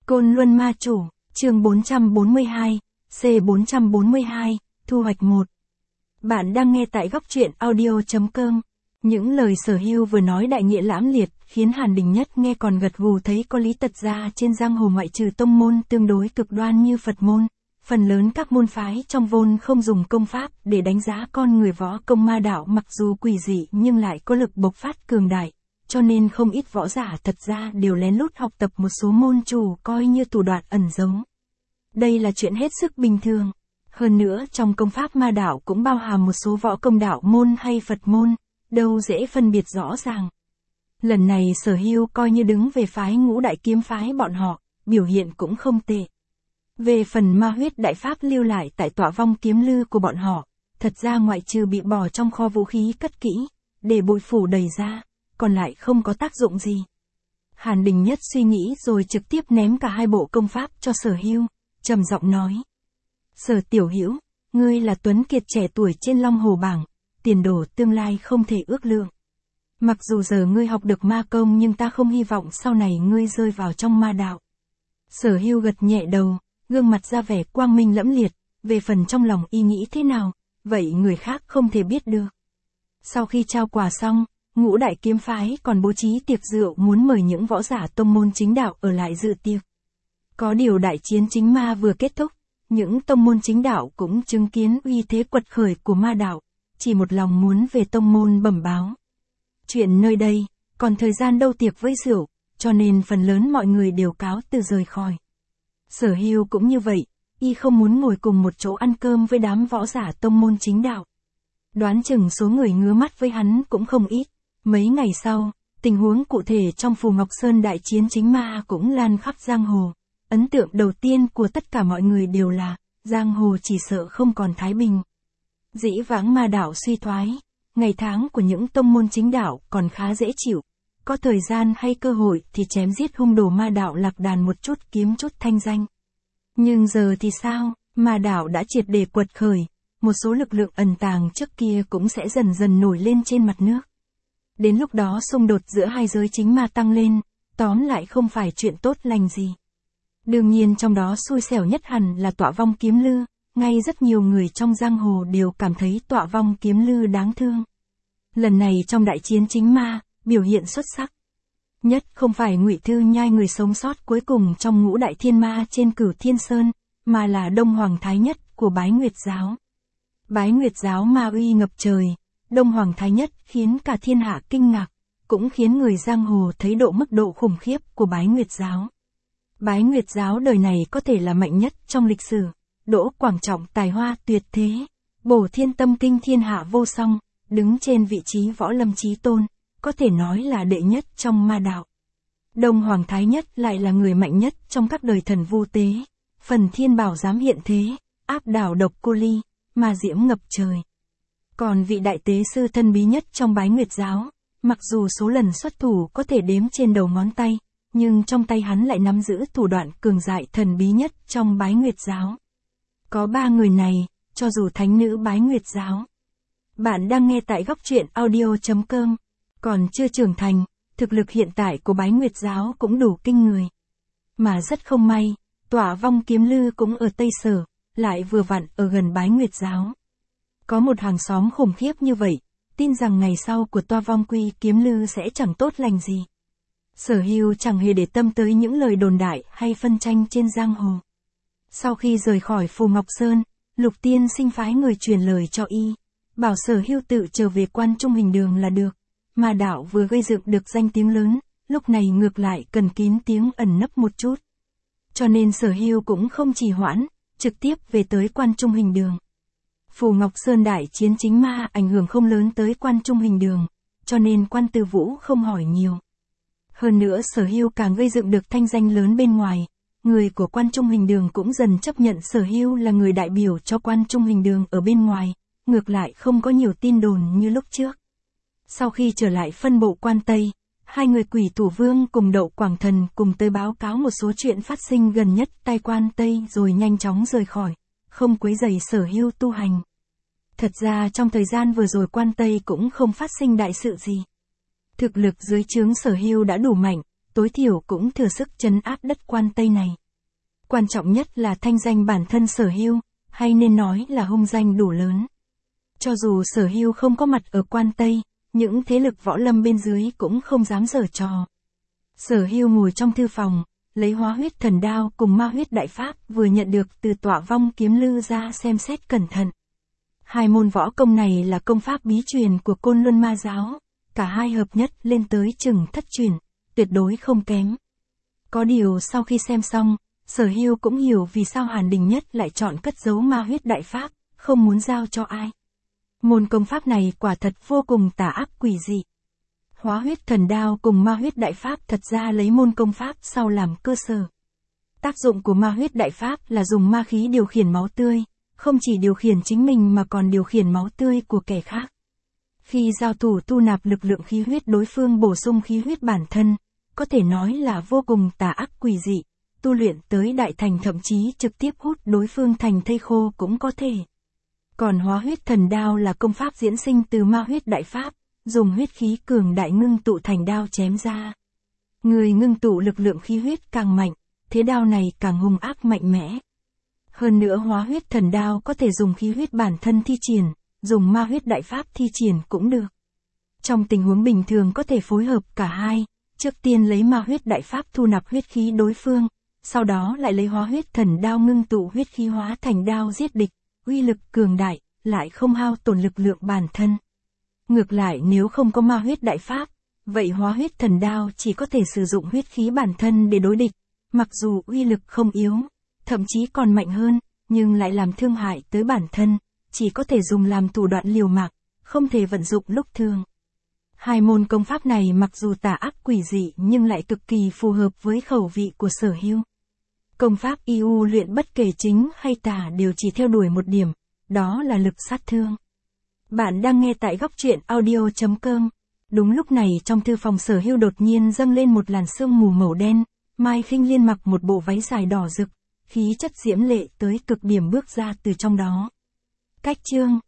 Côn Luân Ma Chủ, chương 442, C442, thu hoạch 1. Bạn đang nghe tại góc truyện audio.com. Những lời Sở Hưu vừa nói đại nghĩa lãm liệt, khiến Hàn Đình Nhất nghe còn gật gù thấy có lý. Thật ra trên giang hồ ngoại trừ tông môn tương đối cực đoan như Phật môn, phần lớn các môn phái trong vốn không dùng công pháp để đánh giá con người. Võ công ma đạo mặc dù quỷ dị nhưng lại có lực bộc phát cường đại, cho nên không ít võ giả thật ra đều lén lút học tập một số môn chủ coi như thủ đoạn ẩn giấu. Đây là chuyện hết sức bình thường. Hơn nữa trong công pháp ma đạo cũng bao hàm một số võ công đạo môn hay Phật môn, đâu dễ phân biệt rõ ràng. Lần này Sở Hưu coi như đứng về phái Ngũ Đại Kiếm phái bọn họ, biểu hiện cũng không tệ. Về phần ma huyết đại pháp lưu lại tại Tọa Vong Kiếm Lư của bọn họ, thật ra ngoại trừ bị bỏ trong kho vũ khí cất kỹ, để bụi phủ đầy ra, còn lại không có tác dụng gì. Hàn Đình Nhất suy nghĩ rồi trực tiếp ném cả hai bộ công pháp cho Sở Hưu, trầm giọng nói. Sở tiểu hữu, ngươi là tuấn kiệt trẻ tuổi trên Long Hồ bảng, tiền đồ tương lai không thể ước lượng. Mặc dù giờ ngươi học được ma công nhưng ta không hy vọng sau này ngươi rơi vào trong ma đạo. Sở Hưu gật nhẹ đầu, gương mặt ra vẻ quang minh lẫm liệt, về phần trong lòng y nghĩ thế nào, vậy người khác không thể biết được. Sau khi trao quà xong, Ngũ Đại Kiếm phái còn bố trí tiệc rượu muốn mời những võ giả tông môn chính đạo ở lại dự tiệc. Có điều đại chiến chính ma vừa kết thúc, những tông môn chính đạo cũng chứng kiến uy thế quật khởi của ma đạo, chỉ một lòng muốn về tông môn bẩm báo. Chuyện nơi đây, còn thời gian đâu tiệc với rượu, cho nên phần lớn mọi người đều cáo từ rời khỏi. Sở Hưu cũng như vậy, y không muốn ngồi cùng một chỗ ăn cơm với đám võ giả tông môn chính đạo. Đoán chừng số người ngứa mắt với hắn cũng không ít. Mấy ngày sau, tình huống cụ thể trong Phù Ngọc Sơn đại chiến chính ma cũng lan khắp giang hồ. Ấn tượng đầu tiên của tất cả mọi người đều là, giang hồ chỉ sợ không còn thái bình. Dĩ vãng ma đạo suy thoái, ngày tháng của những tông môn chính đạo còn khá dễ chịu. Có thời gian hay cơ hội thì chém giết hung đồ ma đạo lạc đàn một chút kiếm chút thanh danh. Nhưng giờ thì sao, ma đạo đã triệt để quật khởi, một số lực lượng ẩn tàng trước kia cũng sẽ dần dần nổi lên trên mặt nước. Đến lúc đó xung đột giữa hai giới chính ma tăng lên, tóm lại không phải chuyện tốt lành gì. Đương nhiên trong đó xui xẻo nhất hẳn là Tọa Vong Kiếm Lư, ngay rất nhiều người trong giang hồ đều cảm thấy Tọa Vong Kiếm Lư đáng thương. Lần này trong đại chiến chính ma, biểu hiện xuất sắc nhất không phải Ngụy Thư Nhai người sống sót cuối cùng trong Ngũ Đại Thiên Ma trên Cửu Thiên Sơn, mà là Đông Hoàng Thái Nhất của Bái Nguyệt Giáo. Bái Nguyệt Giáo ma uy ngập trời, Đông Hoàng Thái Nhất khiến cả thiên hạ kinh ngạc, cũng khiến người giang hồ thấy mức độ khủng khiếp của Bái Nguyệt Giáo. Bái Nguyệt Giáo đời này có thể là mạnh nhất trong lịch sử, Đỗ Quảng Trọng tài hoa tuyệt thế, bổ thiên tâm kinh thiên hạ vô song, đứng trên vị trí võ lâm chí tôn, có thể nói là đệ nhất trong ma đạo. Đông Hoàng Thái Nhất lại là người mạnh nhất trong các đời thần Vu Tế, Phần Thiên Bảo dám hiện thế, áp đảo Độc Cô Ly, ma diễm ngập trời. Còn vị đại tế sư thân bí nhất trong Bái Nguyệt Giáo, mặc dù số lần xuất thủ có thể đếm trên đầu ngón tay, nhưng trong tay hắn lại nắm giữ thủ đoạn cường đại thần bí nhất trong Bái Nguyệt Giáo. Có 3 người này, cho dù thánh nữ Bái Nguyệt Giáo. Bạn đang nghe tại góc truyện audio.com. Còn chưa trưởng thành, thực lực hiện tại của Bái Nguyệt Giáo cũng đủ kinh người. Mà rất không may, Tọa Vong Kiếm Lư cũng ở Tây Sở, lại vừa vặn ở gần Bái Nguyệt Giáo. Có một hàng xóm khủng khiếp như vậy, tin rằng ngày sau của Tọa Vong Kiếm Lư sẽ chẳng tốt lành gì. Sở Hưu chẳng hề để tâm tới những lời đồn đại hay phân tranh trên giang hồ. Sau khi rời khỏi Phù Ngọc Sơn, Lục Tiên Sinh phái người truyền lời cho y, bảo Sở Hưu tự trở về Quan Trung Hình Đường là được. Ma đạo vừa gây dựng được danh tiếng lớn, lúc này ngược lại cần kín tiếng ẩn nấp một chút. Cho nên Sở Hưu cũng không trì hoãn, trực tiếp về tới Quan Trung Hình Đường. Phù Ngọc Sơn đại chiến chính ma ảnh hưởng không lớn tới Quan Trung Hình Đường, cho nên Quan Tư Vũ không hỏi nhiều. Hơn nữa Sở Hưu càng gây dựng được thanh danh lớn bên ngoài, người của Quan Trung Hình Đường cũng dần chấp nhận Sở Hưu là người đại biểu cho Quan Trung Hình Đường ở bên ngoài, ngược lại không có nhiều tin đồn như lúc trước. Sau khi trở lại phân bộ Quan Tây, hai người Quỷ Thủ Vương cùng Đậu Quảng Thần cùng tới báo cáo một số chuyện phát sinh gần nhất tại Quan Tây rồi nhanh chóng rời khỏi, không quấy rầy Sở Hưu tu hành. Thật ra trong thời gian vừa rồi Quan Tây cũng không phát sinh đại sự gì. Thực lực dưới trướng Sở Hưu đã đủ mạnh, tối thiểu cũng thừa sức trấn áp đất Quan Tây này. Quan trọng nhất là thanh danh bản thân Sở Hưu, hay nên nói là hung danh đủ lớn. Cho dù Sở Hưu không có mặt ở Quan Tây, những thế lực võ lâm bên dưới cũng không dám giở trò. Sở Hưu ngồi trong thư phòng, lấy Hóa Huyết Thần Đao cùng Ma Huyết Đại Pháp vừa nhận được từ Tọa Vong Kiếm Lư ra xem xét cẩn thận. Hai môn võ công này là công pháp bí truyền của Côn Luân Ma Giáo, cả hai hợp nhất lên tới chừng thất truyền, tuyệt đối không kém. Có điều sau khi xem xong, Sở Hưu cũng hiểu vì sao Hàn Đình Nhất lại chọn cất giấu Ma Huyết Đại Pháp, không muốn giao cho ai. Môn công pháp này quả thật vô cùng tà ác quỷ dị. Hóa Huyết Thần Đao cùng Ma Huyết Đại Pháp thật ra lấy môn công pháp sau làm cơ sở. Tác dụng của Ma Huyết Đại Pháp là dùng ma khí điều khiển máu tươi, không chỉ điều khiển chính mình mà còn điều khiển máu tươi của kẻ khác. Khi giao thủ tu nạp lực lượng khí huyết đối phương bổ sung khí huyết bản thân, có thể nói là vô cùng tà ác quỷ dị, tu luyện tới đại thành thậm chí trực tiếp hút đối phương thành thây khô cũng có thể. Còn Hóa Huyết Thần Đao là công pháp diễn sinh từ Ma Huyết Đại Pháp, dùng huyết khí cường đại ngưng tụ thành đao chém ra. Người ngưng tụ lực lượng khí huyết càng mạnh, thế đao này càng hung ác mạnh mẽ. Hơn nữa Hóa Huyết Thần Đao có thể dùng khí huyết bản thân thi triển, dùng Ma Huyết Đại Pháp thi triển cũng được. Trong tình huống bình thường có thể phối hợp cả hai, trước tiên lấy Ma Huyết Đại Pháp thu nạp huyết khí đối phương, sau đó lại lấy Hóa Huyết Thần Đao ngưng tụ huyết khí hóa thành đao giết địch, uy lực cường đại, lại không hao tổn lực lượng bản thân. Ngược lại nếu không có Ma Huyết Đại Pháp, vậy Hóa Huyết Thần Đao chỉ có thể sử dụng huyết khí bản thân để đối địch, mặc dù uy lực không yếu, thậm chí còn mạnh hơn, nhưng lại làm thương hại tới bản thân, chỉ có thể dùng làm thủ đoạn liều mạng, không thể vận dụng lúc thường. Hai môn công pháp này mặc dù tà ác quỷ dị nhưng lại cực kỳ phù hợp với khẩu vị của Sở Hưu. Công pháp IU luyện bất kể chính hay tà đều chỉ theo đuổi một điểm, đó là lực sát thương. Bạn đang nghe tại góc truyện audio.com. Đúng lúc này trong thư phòng Sở Hưu đột nhiên dâng lên một làn sương mù màu đen, Mai Khinh Liên mặc một bộ váy dài đỏ rực, khí chất diễm lệ tới cực điểm bước ra từ trong đó. Cách chương